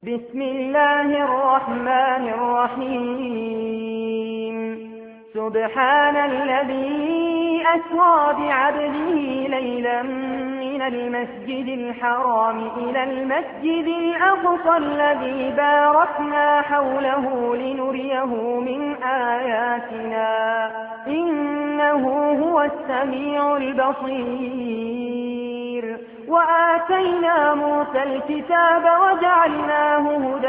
بسم الله الرحمن الرحيم سبحان الذي أسرى بعبده ليلا من المسجد الحرام إلى المسجد الأقصى الذي باركنا حوله لنريه من آياتنا إنه هو السميع البصير وآتينا موسى الكتاب وجعلناه هدى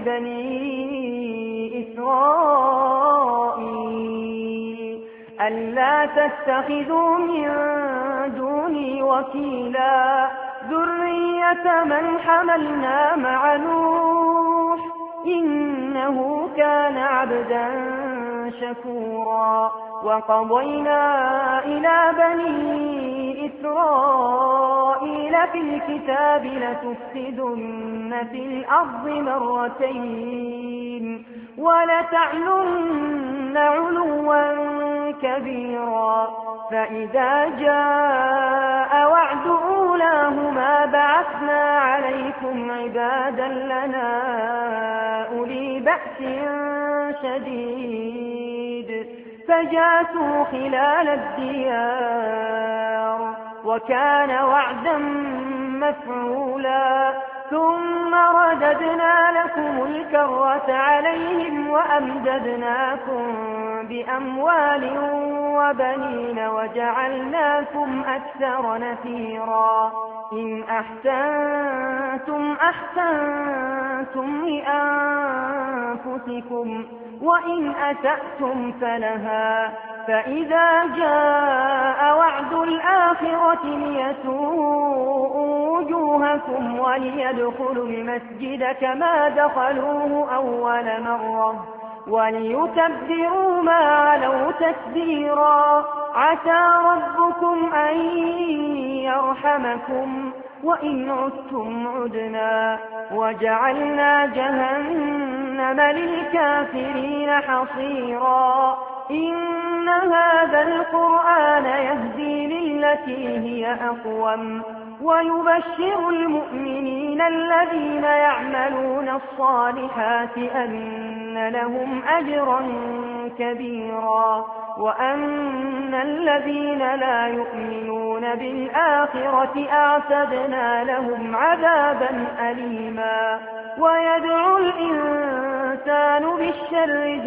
لبني إسرائيل ألا تتخذوا من دوني وكيلا ذرية من حملنا مع نوح إنه كان عبدا شكورا وقضينا إلى بني إسرائيل في الكتاب لتفسدن في الأرض مرتين ولتعلن علوا كبيرا فإذا جاء وعد أولاهما بعثنا عليكم عبادا لنا أولي بأس شديد فجاسوا خلال الديار وكان وعدا مفعولا ثم رددنا لكم الكرة عليهم وأمددناكم بأموال وبنين وجعلناكم أكثر نفيرا إن أحسنتم أحسنتم لأنفسكم وإن أسأتم فلها فإذا جاء وعد الآخرة ليسوءوا وجوهكم وليدخلوا المسجد كما دخلوه أول مرة وليتبروا ما علوا تتبيرا عسى ربكم أن يرحمكم وإن عدتم عدنا وجعلنا جهنم للكافرين حصيرا إن هذا القرآن يهدي للتي هي أقوم ويبشر المؤمنين الذين يعملون الصالحات أن لهم أجرا كبيرا وأن الذين لا يؤمنون بالآخرة أعتدنا لهم عذابا أليما ويدعو الإنسان بالشر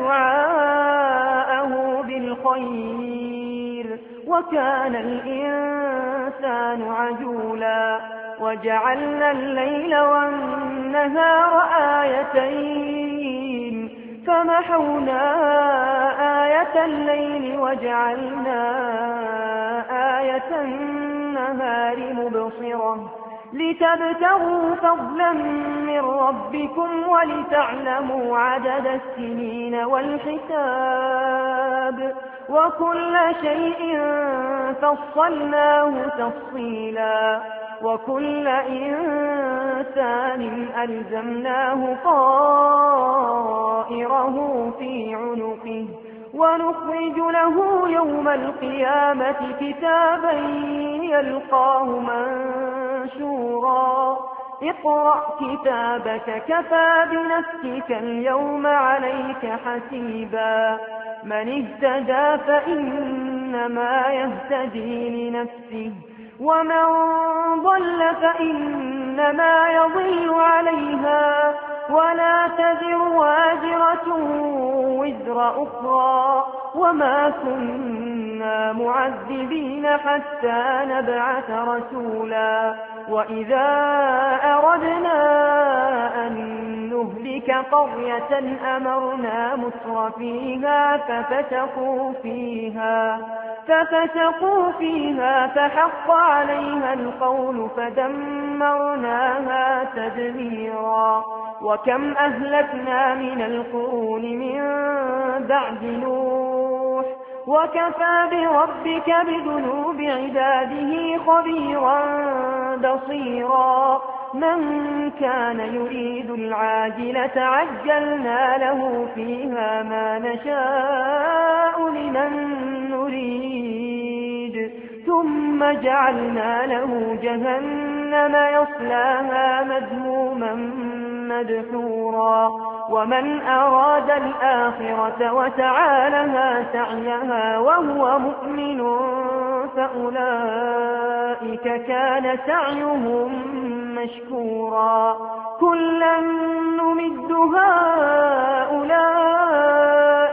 دعاءه بالخير وكان الإنسان عجولا وجعلنا الليل والنهار آيتين فمحونا آية الليل وجعلنا آية النهار مبصرة لتبتغوا فضلا من ربكم ولتعلموا عدد السنين والحساب وكل شيء فصلناه تفصيلا وكل إنسان ألزمناه طائره في عنقه ونخرج له يوم القيامة كتابا يلقاه منشورا اقرأ كتابك كفى بنفسك اليوم عليك حسيبا من اهتدى فإنما يهتدي لنفسه ومن ضل فإنما يضل عليها ولا تزر وازرة وزر أخرى وما كنا معذبين حتى نبعث رسولا وإذا أردنا أن نهلك قرية أمرنا مترفيها ففسقوا فيها فحق عليها القول فدمرناها تدميرا وكم أهلكنا من القرون من بعد نوح وكفى بربك بذنوب عباده خبيرا بصيرا من كان يريد العاجلة عجلنا له فيها ما نشاء لمن نريد ثم جعلنا له جهنم يصلاها مذموما مدحورا ومن أراد الآخرة وسعى لها سعيها وهو مؤمن فأولئك كان سعيهم مشكورا كلا نمد هؤلاء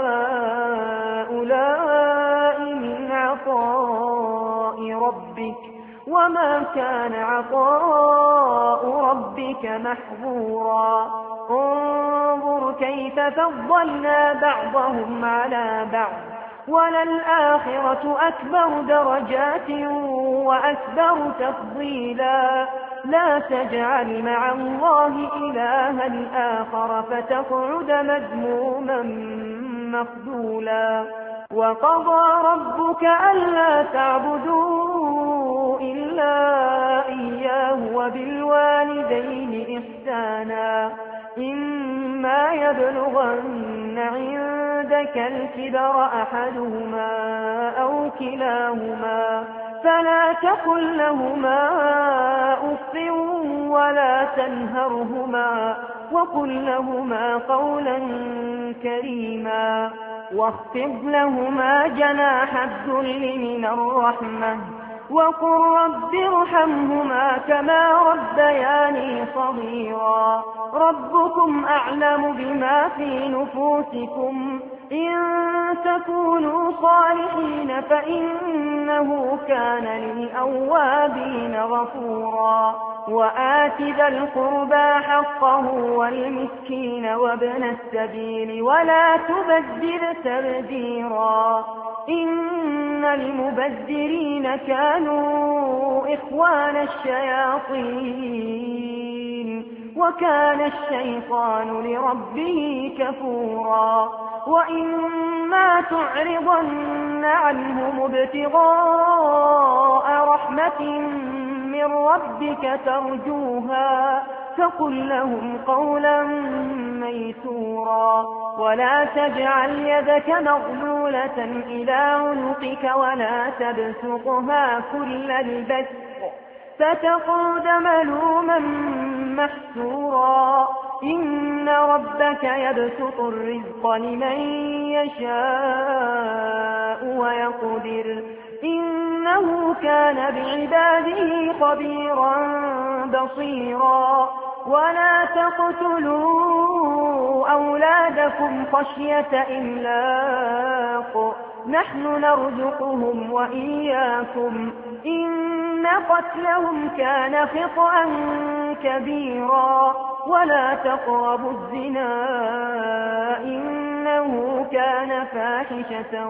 وهؤلاء من عطاء ربك وما كان عطاء ربك محظورا انظر كيف فضلنا بعضهم على بعض وللآخرة أكبر درجات وأكبر تفضيلا لا تجعل مع الله إلها آخر فتقعد مذموما مخذولا وقضى ربك ألا تعبدوا إلا إياه وبالوالدين إحسانا إما يبلغن عندك الكبر أحدهما أو كلاهما فلا تقل لهما أف ولا تنهرهما وقل لهما قولا كريما واخفض لهما جناح الذل من الرحمة وقل رب ارحمهما كما ربياني صغيرا ربكم أعلم بما في نفوسكم إن تكونوا صالحين فإنه كان للأوابين غفورا وآت ذا القربى حقه والمسكين وابن السبيل ولا تبذر تبذيرا إن المبذرين كانوا إخوان الشياطين وكان الشيطان لربه كفورا وإما تعرضن عنهم ابتغاء رحمة من ربك ترجوها فقل لهم قولا ميسورا ولا تجعل يدك مغلولة إلى عنقك ولا تبسطها كل البسط فتقعد ملوما محسورا إن ربك يبسط الرزق لمن يشاء ويقدر إنه كان بعباده خبيرا بصيرا ولا تقتلوا أولادكم خشية إملاق نحن نرزقهم وإياكم إن قتلهم كان خطأ كبيرا ولا تقربوا الزنا إنه كان فاحشة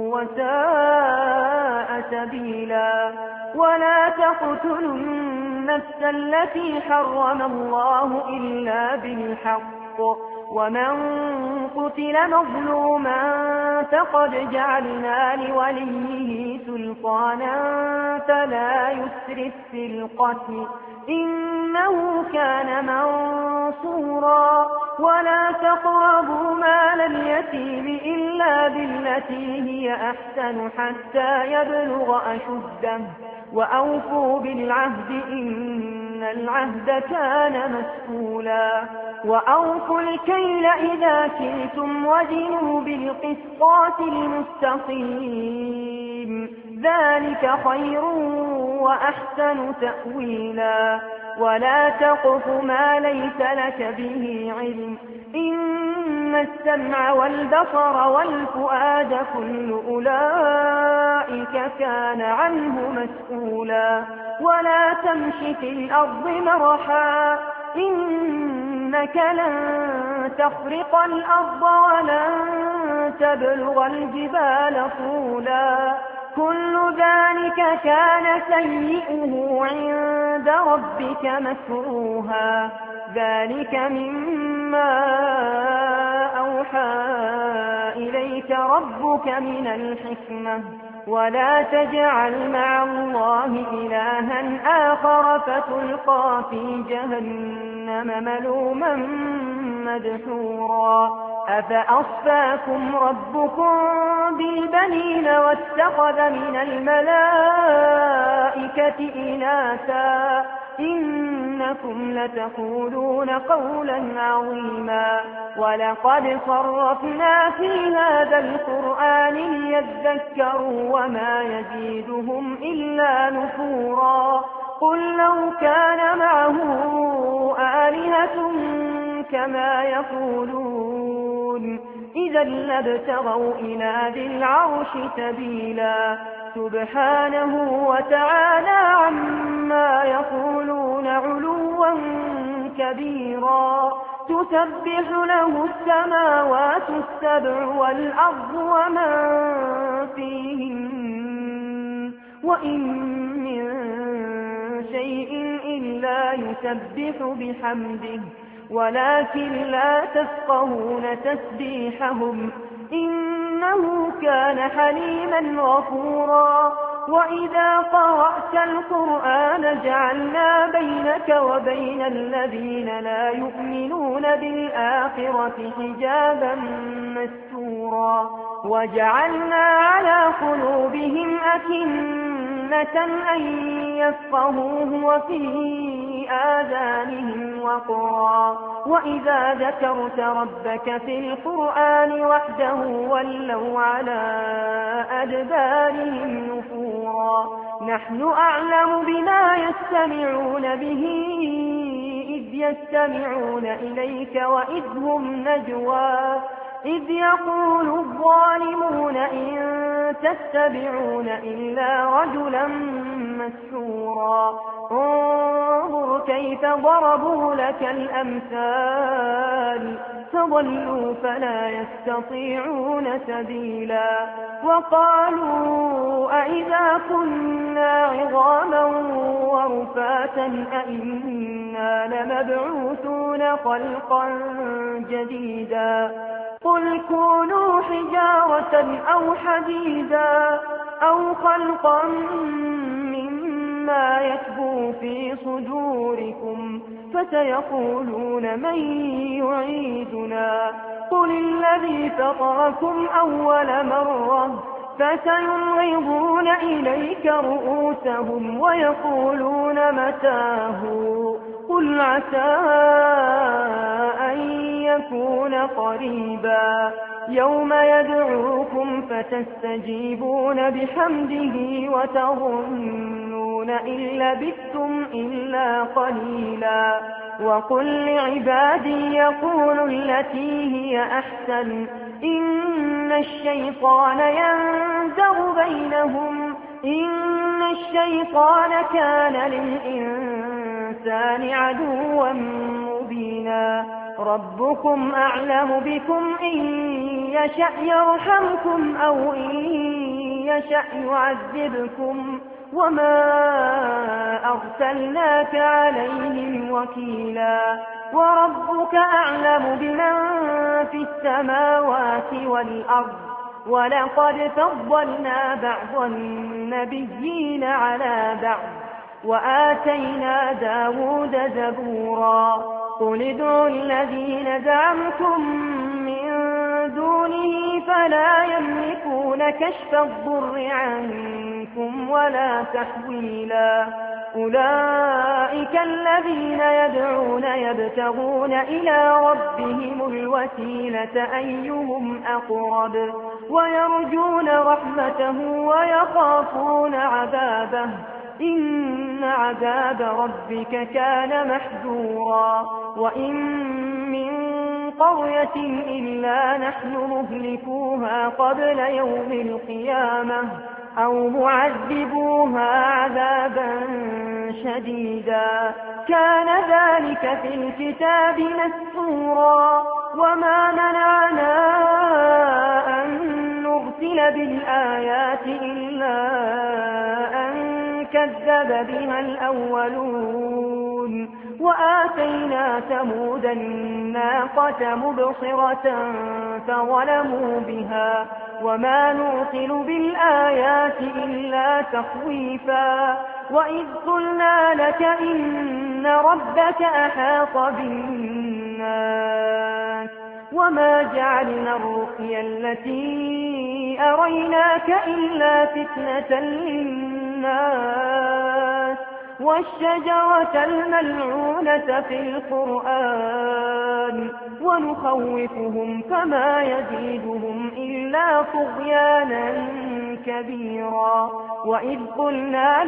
وساء سبيلا ولا تقتلوا النفس التي حرم الله إلا بالحق ومن قتل مظلوما فقد جعلنا لوليه سلطانا فلا يسرف في القتل إنه كان منصورا ولا تقربوا مال اليتيم إلا بالتي هي أحسن حتى يبلغ أشده وأوفوا بالعهد إن العهد كان مسؤولا وأوفوا الكيل إذا كلتم وزنوا بالقسطاس المستقيم ذلك خير وأحسن تأويلا ولا تقف ما ليس لك به علم إن السمع والبصر والفؤاد كل أولئك كان عنه مسؤولا ولا تمش في الأرض مرحا إنك لن تخرق الأرض ولن تبلغ الجبال طولا كل ذلك كان سيئه عند ربك مكروها ذلك مما أوحى إليك ربك من الحكمة ولا تجعل مع الله إلها آخر فتلقى في جهنم ملوما مدحورا أفأصفاكم ربكم بالبنين واتخذ من الملائكة إناثا إنكم لتقولون قولا عظيما ولقد صرفنا في هذا القرآن ليذكروا وما يزيدهم إلا نفورا قل لو كان معه آلهة كما يقولون إذا لابتغوا إلى ذي العرش سبيلا سبحانه وتعالى عما يقولون علوا كبيرا تسبح له السماوات السبع والأرض ومن فيهن وإن من شيء إلا يسبح بحمده ولكن لا تفقهون تسبيحهم إنه كان حليما غفورا وإذا قرأت القرآن جعلنا بينك وبين الذين لا يؤمنون بالآخرة حجابا مستورا وجعلنا على قلوبهم أكنة أن يفقهوه وفي آذانهم وقرا وإذا ذكرت ربك في القرآن وحده ولوا على أدبارهم نفورا نحن أعلم بما يستمعون به إذ يستمعون إليك وإذ هم نجوى إذ يقول الظالمون إن تتبعون إلا رجلا مسحورا انظر كيف ضربوا لك الأمثال فضلوا فلا يستطيعون سبيلا وقالوا أئذا كنا عظاما ورفاتا أئنا لمبعوثون خلقا جديدا قل كونوا حجارة أو حديدا أو خلقا مما يكبر في صدوركم فسيقولون من يعيدنا قل الذي فطركم أول مرة فسينغضون إليك رؤوسهم ويقولون متاه قل عسى أن يكون قريبا يوم يدعوكم فتستجيبون بحمده وتظنون إن لبثتم إلا قليلا وقل لعبادي يقولوا التي هي أحسن إن الشيطان ينزغ بينهم إن الشيطان كان للإنسان عدوا مبينا ربكم أعلم بكم إن يشأ يرحمكم أو إن يشأ يعذبكم وما أرسلناك عليهم وكيلا وربك أعلم بمن في السماوات والأرض ولقد فضلنا بعض النبيين على بعض وآتينا داود زبورا قل ادعوا الذين زعمتم من دونه فلا يملكون كشف الضر عنكم ولا تحويلا أولئك الذين يدعون يبتغون إلى ربهم الوسيلة أيهم أقرب ويرجون رحمته ويخافون عذابه إن عذاب ربك كان محذورا وإن من قرية إلا نحن مهلكوها قبل يوم القيامة أو معذبوها عذابا شديدا كان ذلك في الكتاب مسطورا وما منعنا أن نرسل بالآيات إلا أن كذب بها الأولون وآتينا ثمود الناقة مبصرة فظلموا بها وما نرسل بالآيات إلا تخويفا وإذ قلنا لك إن ربك أحاط بالناس وما جعلنا الرؤيا التي أريناك إلا فتنة للناس والشجرة الملعونة في القرآن ونخوفهم فما يزيدهم إلا طغيانا كبيرا. وإذ قلنا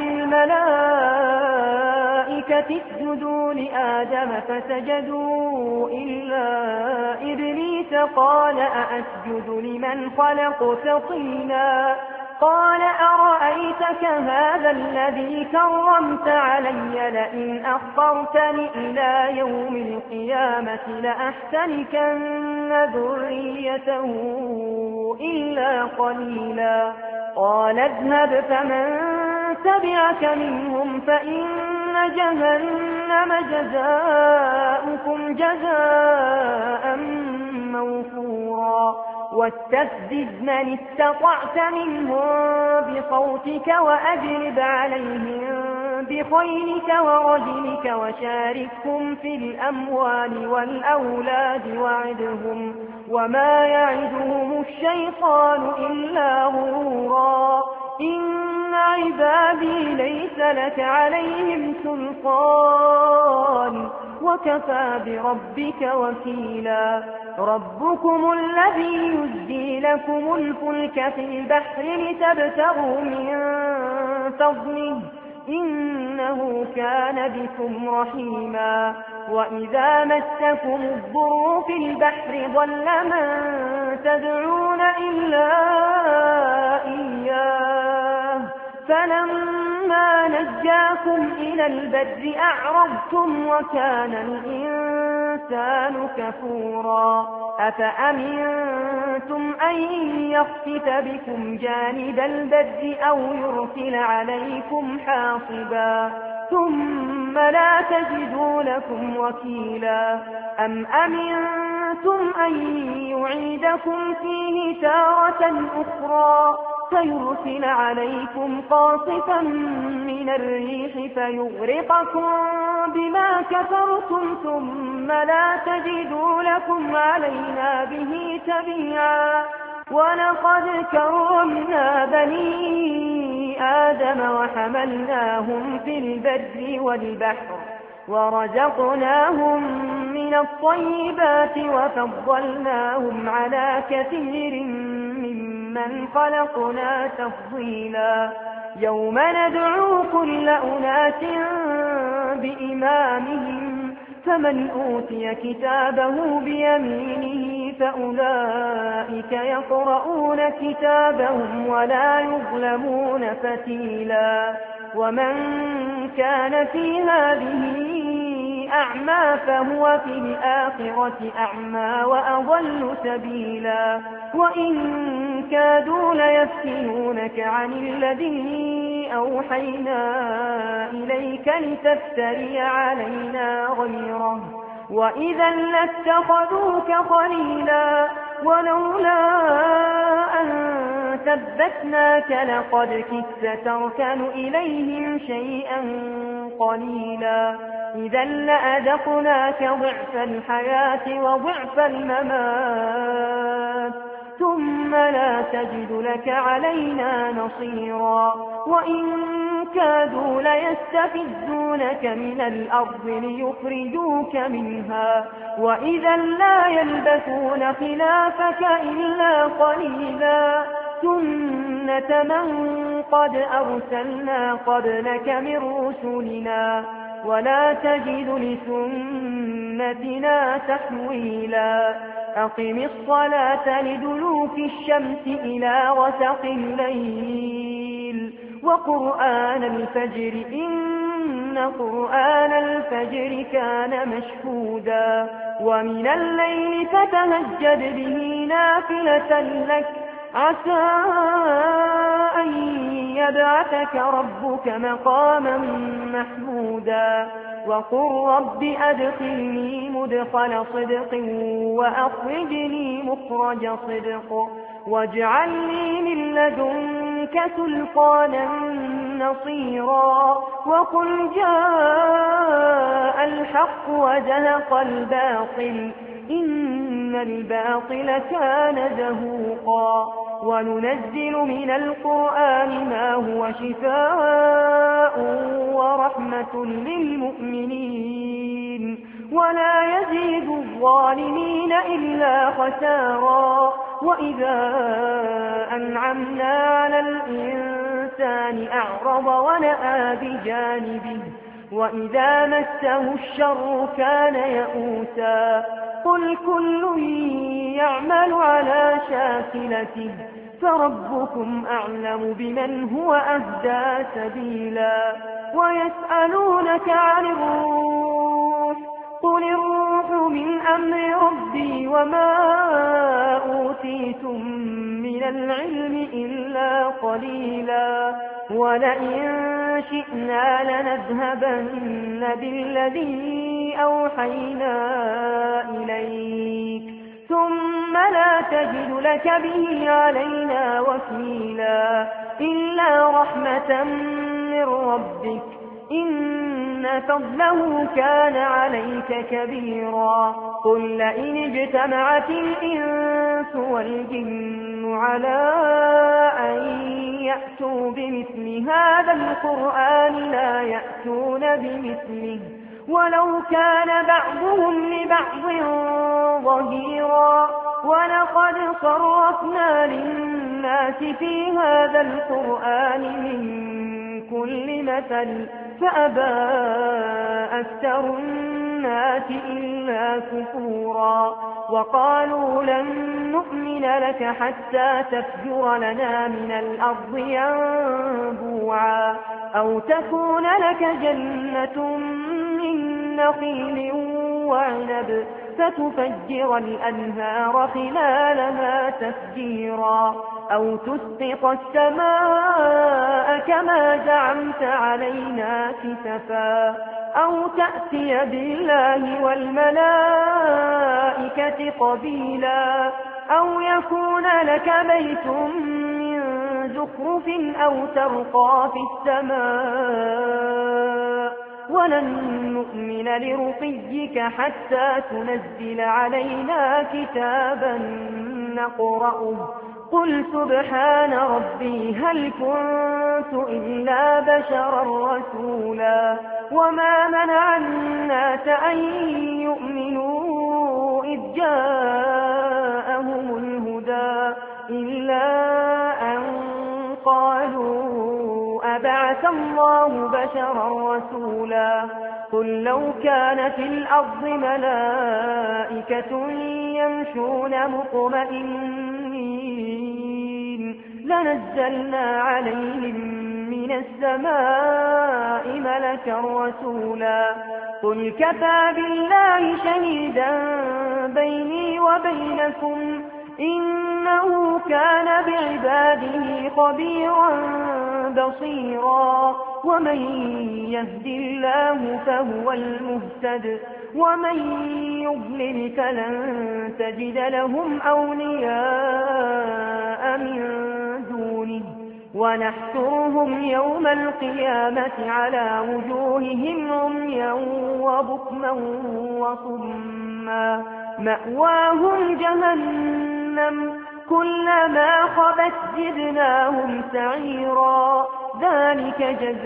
للملائكة اسجدوا لآدم فسجدوا إلا إبليس قال أأسجد لمن خلقت طينا قال أرأيتك هذا الذي كرمت علي لئن أخرتني إلى يوم القيامة لأحتنكن ذريته إلا قليلا. قال اذهب فمن تبعك منهم فإن جهنم جزاؤكم جزاء موفورا. واستفزز من استطعت منهم بصوتك وأجلب عليهم بخيلك ورجلك وشاركهم في الأموال والأولاد وعدهم وما يعدهم الشيطان إلا غرورا. إن عبادي ليس لك عليهم سلطان وكفى بربك وكيلا. ربكم الذي يزجي لكم الفلك في البحر لتبتغوا من فضله إنه كان بكم رحيما. وإذا مسكم الضر في البحر ضل من تدعون إلا إياه فلما نجاكم إلى البر أعرضتم وكان الإنسان كفورا. أفأمنتم أن يخسف بكم جانب البر أو يرسل عليكم حاصبا ثم لا تجدوا لكم وكيلا. أم أمنتم أن يعيدكم فيه تارة أخرى فيرسل عليكم قاصفا من الريح فيغرقكم بما كفرتم ثم لا تجدوا لكم علينا به تبيعا. ولقد كرمنا بني آدم وحملناهم في البر والبحر ورزقناهم من الطيبات وفضلناهم على كثير ممن خلقنا تفضيلا. يوم ندعو كل أناس بإمامهم فمن أوتي كتابه بيمينه فأولئك يقرؤون كتابهم ولا يظلمون فتيلا. ومن كان في هذه أعمى فهو في الآخرة أعمى وأضل سبيلا. وإن كادوا ليفتنونك عن الذي أوحينا إليك لتفتري علينا غيره وإذا لاتخذوك خليلا. ولولا أن ثبتناك لقد كدت تركن إليهم شيئا قليلا. إذا لأذقناك ضعف الحياة وضعف الممات ثم لا تجد لك علينا نصيرا. وإن كادوا ليستفزونك من الأرض ليخرجوك منها وإذا لا يلبثون خلافك إلا قليلا. سنة من قد أرسلنا قبلك من رسلنا ولا تجد لسنتنا تحويلا. أقم الصلاة لدلوك الشمس إلى غسق الليل وقرآن الفجر إن قرآن الفجر كان مشهودا. ومن الليل فتهجد به نافلة لك عسى أن يبعثك ربك مقاما محمودا. وقل رب أدخلني مدخل صدق وأخرجني مخرج صدق واجعل لي من لدنك سلطانا نصيرا. وقل جاء الحق وزهق الباطل إن الباطل كان زهوقا. وننزل من القرآن ما هو شفاء ورحمة للمؤمنين ولا يزيد الظالمين إلا خسارا. وإذا أنعمنا على الإنسان أعرض ونأى بجانبه وإذا مسه الشر كان يئوسا. قل كل يعمل على شاكلته فربكم أعلم بمن هو أهدى سبيلا. ويسألونك عن الروح قل الروح من أمر ربي وما أوتيتم من العلم إلا قليلا. ولئن شئنا لنذهبن بالذي أوحينا إليك ثم لا تجد لك به علينا وكيلا إلا رحمة من ربك إن فضله كان عليك كبيرا. قل لئن اجتمعت الإنس والجن على أن يأتوا بمثل هذا القرآن لا يأتون بمثله ولو كان بعضهم لبعض ظهيرا. ولقد صرفنا للناس في هذا القرآن من كل مثل فأبى أكثر الناس إلا كفورا. وقالوا لن نؤمن لك حتى تفجر لنا من الأرض ينبوعا أو تكون لك جنة من نخيل وعنب فتفجر الأنهار خلالها تفجيرا أو تسقط السماء كما زعمت علينا كسفا أو تأتي بالله والملائكة قبيلا أو يكون لك بيت من زخرف أو ترقى في السماء ولن نؤمن لرقيك حتى تنزل علينا كتابا نقرأه قل سبحان ربي هل كنت إلا بشرا رسولا. وما منع الناس أن يؤمنوا إذ جاءهم الهدى إلا أن قالوا أبعث الله بشرا رسولا. قل لو كان في الأرض ملائكة يمشون مطمئنين لنزلنا عليهم من السماء ملكا رسولا. قل كفى بالله شهيدا بيني وبينكم إنه كان بعباده خبيرا بصيرا. ومن يهد الله فهو المهتد ومن يضلل فلن تجد لهم أولياء من دونه ونحشرهم يوم القيامة على وجوههم عميا وبكما وصما مأواهم جهنم كلما خبت زدناهم سعيرا. ذلك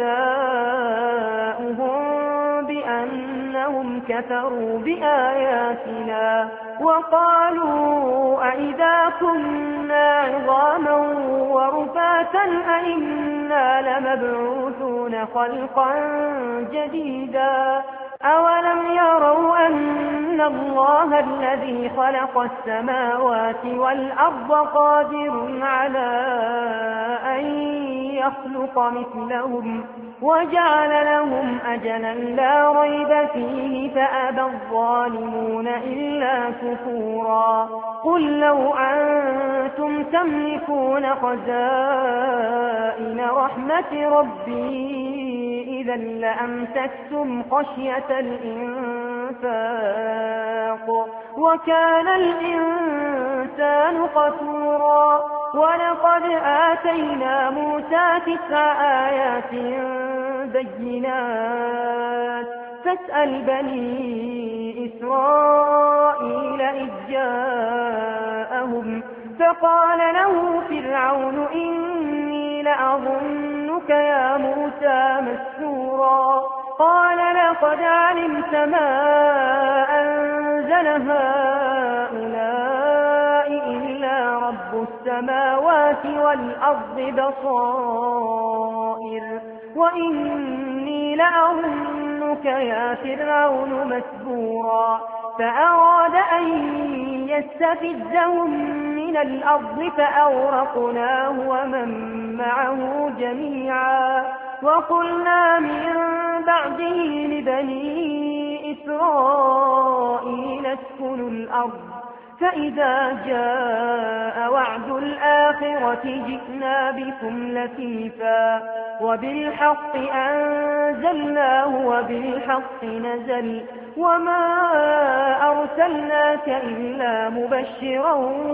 جزاؤهم بأنهم كفروا بآياتنا وقالوا أئذا كنا عظاما ورفاتا أئنا لمبعوثون خلقا جديدا. أولم يروا أن الله الذي خلق السماوات والأرض قادر على أن يخلق مثلهم وجعل لهم أجلا لا ريب فيه فأبى الظالمون إلا كفورا. قل لو أنتم تملكون خزائن رحمة ربي إذا لأمسكتم خشية الإنفاق وكان الإنسان قتورا. ولقد آتينا موسى 9 آيات بينات فاسأل بني إسرائيل إذ جاءهم فقال له فرعون إني لأظنك يا موسى مسحورا قال لقد علمت ما أنزل هؤلاء إلا رب السماوات والأرض بصائر وإني لأظنك يا فرعون مسحورا فأراد أن يستفزهم من الأرض فأغرقناه ومن معه جميعا وقلنا من بعده لبني إسرائيل اسكنوا الأرض فإذا جاء وعد الآخرة جئنا بكم لفيفا وبالحق أنزلناه وبالحق نزل وما أرسلناك إلا مبشرا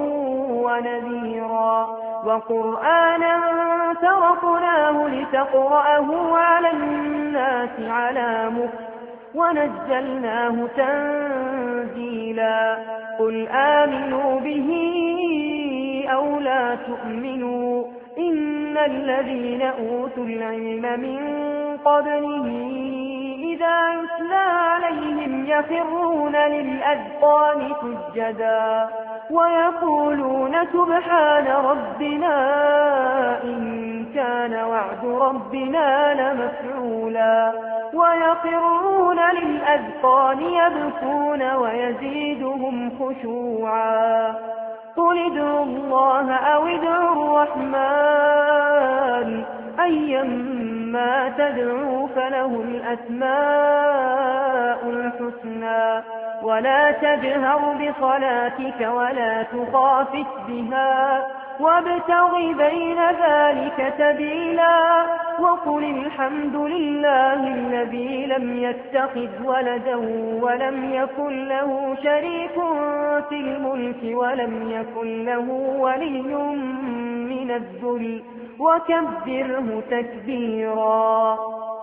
ونذيرا وقرآنا فرقناه لتقرأه على الناس على مكث ونزلناه تنزيلا قل آمنوا به أو لا تؤمنوا إن الذين أوتوا العلم من قبله إذا يتلى عليهم يخرون للأذقان سجدا ويقولون سبحان ربنا إن كان وعد ربنا لمفعولا ويخرون للأذقان يبكون ويزيدهم خشوعا قل ادعوا الله أو ادعوا الرحمن أيما تدعوا فله الأسماء الحسنى ولا تجهر بصلاتك ولا تخافت بها وابتغ بين ذلك سبيلا وقل الحمد لله الذي لم يتخذ ولدا ولم يكن له شريك في الملك ولم يكن له ولي من الذل وكبره تكبيرا.